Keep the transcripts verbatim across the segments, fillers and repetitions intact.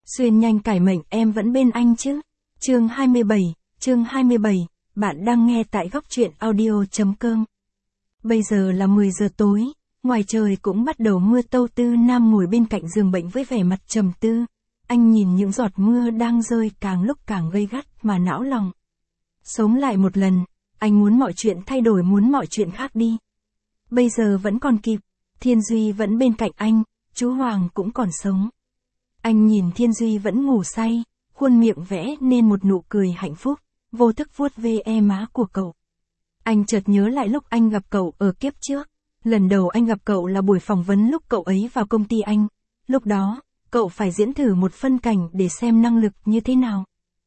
Xuyên nhanh cải mệnh em vẫn bên anh chứ. Chương hai mươi bảy, chương hai mươi bảy, bạn đang nghe tại góc truyện audio.com. Bây giờ là mười giờ tối, ngoài trời cũng bắt đầu mưa tâu. Tư Nam ngồi bên cạnh giường bệnh với vẻ mặt trầm tư. Anh nhìn những giọt mưa đang rơi càng lúc càng gây gắt mà não lòng. Sống lại một lần, anh muốn mọi chuyện thay đổi, muốn mọi chuyện khác đi. Bây giờ vẫn còn kịp, Thiên Duy vẫn bên cạnh anh, chú Hoàng cũng còn sống. Anh nhìn Thiên Duy vẫn ngủ say, khuôn miệng vẽ nên một nụ cười hạnh phúc, vô thức vuốt ve e má của cậu. Anh chợt nhớ lại lúc anh gặp cậu ở kiếp trước. Lần đầu anh gặp cậu là buổi phỏng vấn lúc cậu ấy vào công ty anh. Lúc đó, cậu phải diễn thử một phân cảnh để xem năng lực như thế nào.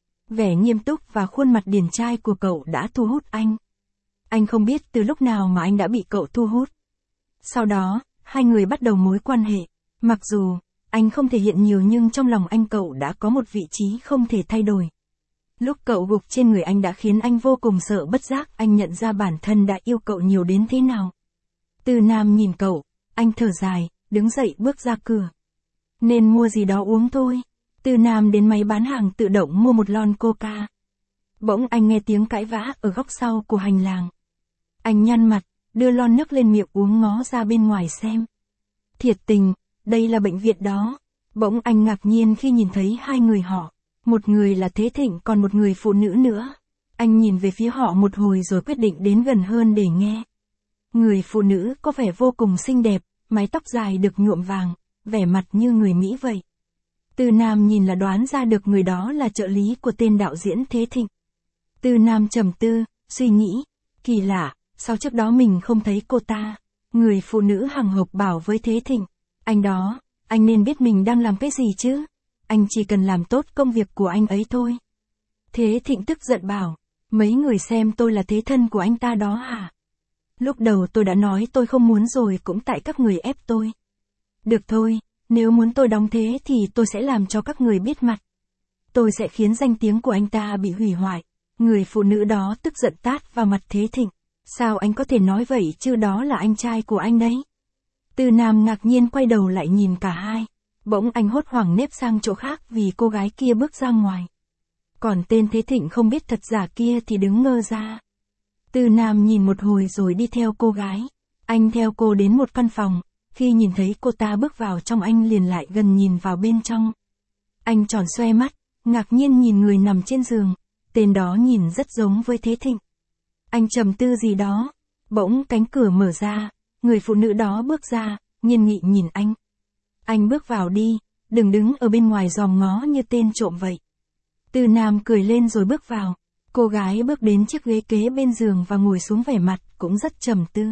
Vẻ nghiêm túc và khuôn mặt điển trai của cậu đã thu hút anh. Anh không biết từ lúc nào mà anh đã bị cậu thu hút. Sau đó, hai người bắt đầu mối quan hệ. Mặc dù, anh không thể hiện nhiều nhưng trong lòng anh cậu đã có một vị trí không thể thay đổi. Lúc cậu gục trên người anh đã khiến anh vô cùng sợ, bất giác anh nhận ra bản thân đã yêu cậu nhiều đến thế nào. Tư Nam nhìn cậu, anh thở dài, đứng dậy bước ra cửa. Nên mua gì đó uống thôi. Tư Nam đến máy bán hàng tự động mua một lon coca. Bỗng anh nghe tiếng cãi vã ở góc sau của hành lang. Anh nhăn mặt, đưa lon nước lên miệng uống, ngó ra bên ngoài xem. Thiệt tình, đây là bệnh viện đó. Bỗng anh ngạc nhiên khi nhìn thấy hai người họ. Một người là Thế Thịnh, còn một người phụ nữ nữa. Anh nhìn về phía họ một hồi rồi quyết định đến gần hơn để nghe. Người phụ nữ có vẻ vô cùng xinh đẹp, mái tóc dài được nhuộm vàng, vẻ mặt như người Mỹ vậy. Tư Nam nhìn là đoán ra được người đó là trợ lý của tên đạo diễn Thế Thịnh. Tư Nam trầm tư, suy nghĩ, kỳ lạ, sao trước đó mình không thấy cô ta. Người phụ nữ hằng hộc bảo với Thế Thịnh, anh đó, anh nên biết mình đang làm cái gì chứ. Anh chỉ cần làm tốt công việc của anh ấy thôi. Thế Thịnh tức giận bảo, mấy người xem tôi là thế thân của anh ta đó hả? Lúc đầu tôi đã nói tôi không muốn rồi, cũng tại các người ép tôi. Được thôi, nếu muốn tôi đóng thế thì tôi sẽ làm cho các người biết mặt. Tôi sẽ khiến danh tiếng của anh ta bị hủy hoại. Người phụ nữ đó tức giận tát vào mặt Thế Thịnh. Sao anh có thể nói vậy chứ, đó là anh trai của anh đấy. Tư Nam ngạc nhiên quay đầu lại nhìn cả hai. Bỗng anh hốt hoảng nép sang chỗ khác vì cô gái kia bước ra ngoài. Còn tên Thế Thịnh không biết thật giả kia thì đứng ngơ ra. Tư Nam nhìn một hồi rồi đi theo cô gái. Anh theo cô đến một căn phòng. Khi nhìn thấy cô ta bước vào trong, anh liền lại gần nhìn vào bên trong. Anh tròn xoe mắt, ngạc nhiên nhìn người nằm trên giường. Tên đó nhìn rất giống với Thế Thịnh. Anh trầm tư gì đó. Bỗng cánh cửa mở ra, người phụ nữ đó bước ra, nghiêm nghị nhìn anh. Anh bước vào đi, đừng đứng ở bên ngoài dòm ngó như tên trộm vậy. Tư Nam cười lên rồi bước vào. Cô gái bước đến chiếc ghế kế bên giường và ngồi xuống, vẻ mặt cũng rất trầm tư.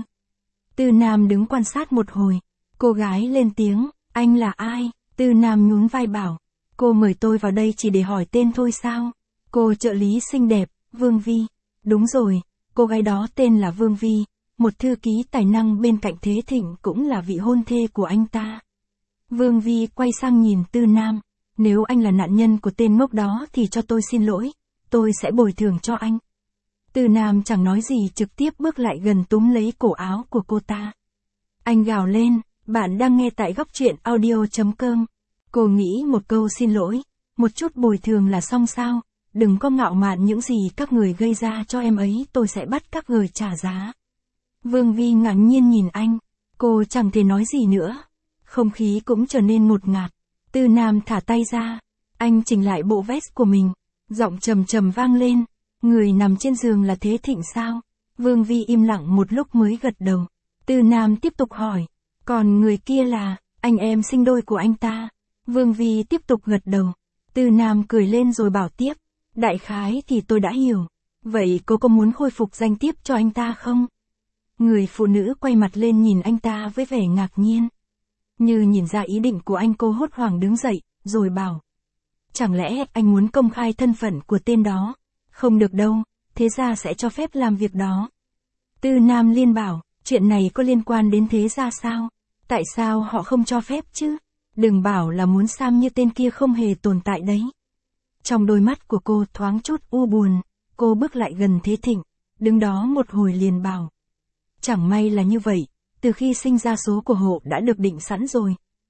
Tư Nam đứng quan sát một hồi. Cô gái lên tiếng, anh là ai? Tư Nam nhún vai bảo, cô mời tôi vào đây chỉ để hỏi tên thôi sao? Cô trợ lý xinh đẹp, Vương Vi. Đúng rồi, cô gái đó tên là Vương Vi, một thư ký tài năng bên cạnh Thế Thịnh, cũng là vị hôn thê của anh ta. Vương Vi quay sang nhìn Tư Nam, nếu anh là nạn nhân của tên ngốc đó thì cho tôi xin lỗi, tôi sẽ bồi thường cho anh. Tư Nam chẳng nói gì, trực tiếp bước lại gần túm lấy cổ áo của cô ta. Anh gào lên, bạn đang nghe tại góc truyện audio.com. Cô nghĩ một câu xin lỗi, một chút bồi thường là xong sao? Đừng có ngạo mạn, những gì các người gây ra cho em ấy tôi sẽ bắt các người trả giá. Vương Vi ngạc nhiên nhìn anh, cô chẳng thể nói gì nữa. Không khí cũng trở nên ngột ngạt. Tư Nam thả tay ra, anh chỉnh lại bộ vest của mình, giọng trầm trầm vang lên, người nằm trên giường là Thế Thịnh sao? Vương Vi im lặng một lúc mới gật đầu. Tư Nam tiếp tục hỏi, còn người kia là anh em sinh đôi của anh ta? Vương Vi tiếp tục gật đầu. Tư Nam cười lên rồi bảo tiếp, đại khái thì tôi đã hiểu. Vậy cô có muốn khôi phục danh tiếp cho anh ta không? Người phụ nữ quay mặt lên nhìn anh ta với vẻ ngạc nhiên. Như nhìn ra ý định của anh, cô hốt hoảng đứng dậy, rồi bảo, chẳng lẽ anh muốn công khai thân phận của tên đó? Không được đâu, thế gia sẽ cho phép làm việc đó. Tư Nam liên bảo, chuyện này có liên quan đến thế gia sao? Tại sao họ không cho phép chứ? Đừng bảo là muốn Sam như tên kia không hề tồn tại đấy. Trong đôi mắt của cô thoáng chút u buồn, cô bước lại gần Thế Thịnh, đứng đó một hồi liền bảo, chẳng may là như vậy, từ khi sinh ra số của hộ đã được định sẵn rồi.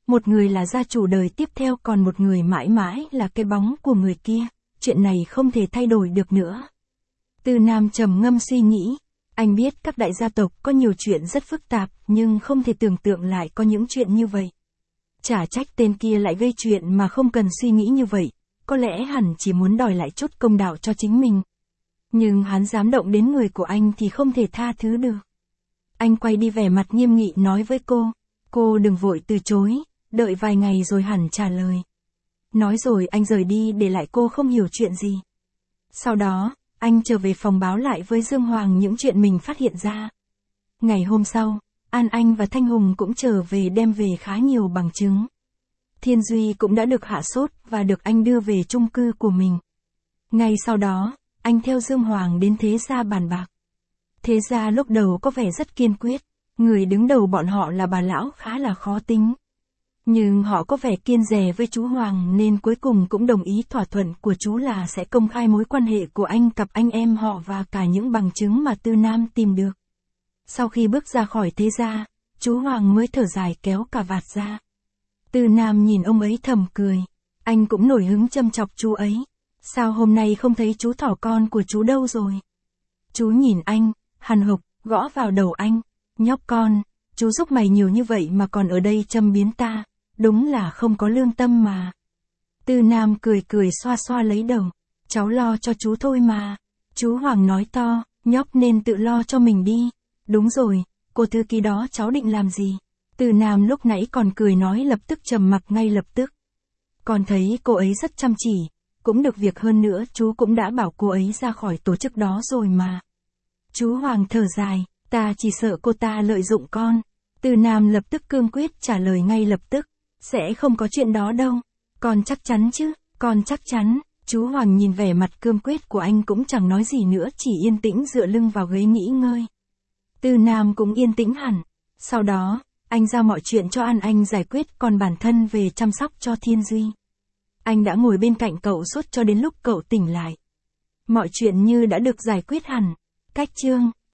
một người là gia chủ đời tiếp theo còn một người mãi mãi là cái bóng của người kia, chuyện này không thể thay đổi được nữa. Tư Nam trầm ngâm suy nghĩ, anh biết các đại gia tộc có nhiều chuyện rất phức tạp nhưng không thể tưởng tượng lại có những chuyện như vậy. Chả trách tên kia lại gây chuyện mà không cần suy nghĩ như vậy, có lẽ hẳn chỉ muốn đòi lại chút công đạo cho chính mình. Nhưng hắn dám động đến người của anh thì không thể tha thứ được. Anh quay đi vẻ mặt nghiêm nghị nói với cô, cô đừng vội từ chối, đợi vài ngày rồi hẳn trả lời. Nói rồi anh rời đi để lại cô không hiểu chuyện gì. Sau đó, anh trở về phòng báo lại với Dương Hoàng những chuyện mình phát hiện ra. Ngày hôm sau, An Anh và Thanh Hùng cũng trở về đem về khá nhiều bằng chứng. Thiên Duy cũng đã được hạ sốt và được anh đưa về chung cư của mình. Ngay sau đó, anh theo Dương Hoàng đến Thế Gia bàn bạc. Thế Gia lúc đầu có vẻ rất kiên quyết, người đứng đầu bọn họ là bà lão khá là khó tính. Nhưng họ có vẻ kiên dè với chú Hoàng nên cuối cùng cũng đồng ý thỏa thuận của chú là sẽ công khai mối quan hệ của anh cặp anh em họ và cả những bằng chứng mà Tư Nam tìm được. Sau khi bước ra khỏi Thế Gia, chú Hoàng mới thở dài kéo cà vạt ra. Tư Nam nhìn ông ấy thầm cười, anh cũng nổi hứng châm chọc chú ấy. Sao hôm nay không thấy chú thỏ con của chú đâu rồi? Chú nhìn anh, hằn hộc, gõ vào đầu anh, nhóc con, chú giúp mày nhiều như vậy mà còn ở đây châm biếm ta, đúng là không có lương tâm mà. Tư Nam cười cười xoa xoa lấy đầu, cháu lo cho chú thôi mà. Chú Hoàng nói to, nhóc nên tự lo cho mình đi. Đúng rồi, cô thư ký đó cháu định làm gì? Tư Nam lúc nãy còn cười nói lập tức trầm mặc ngay lập tức. Con thấy cô ấy rất chăm chỉ, cũng được việc hơn nữa chú cũng đã bảo cô ấy ra khỏi tổ chức đó rồi mà. Chú Hoàng thở dài, ta chỉ sợ cô ta lợi dụng con. Tư Nam lập tức cương quyết trả lời ngay lập tức, sẽ không có chuyện đó đâu. Con chắc chắn chứ, con chắc chắn. Chú Hoàng nhìn vẻ mặt cương quyết của anh cũng chẳng nói gì nữa, chỉ yên tĩnh dựa lưng vào ghế nghỉ ngơi. Tư Nam cũng yên tĩnh hẳn. Sau đó, anh giao mọi chuyện cho An Anh giải quyết, còn bản thân về chăm sóc cho Thiên Duy. Anh đã ngồi bên cạnh cậu suốt cho đến lúc cậu tỉnh lại. Mọi chuyện như đã được giải quyết hẳn. Cách chương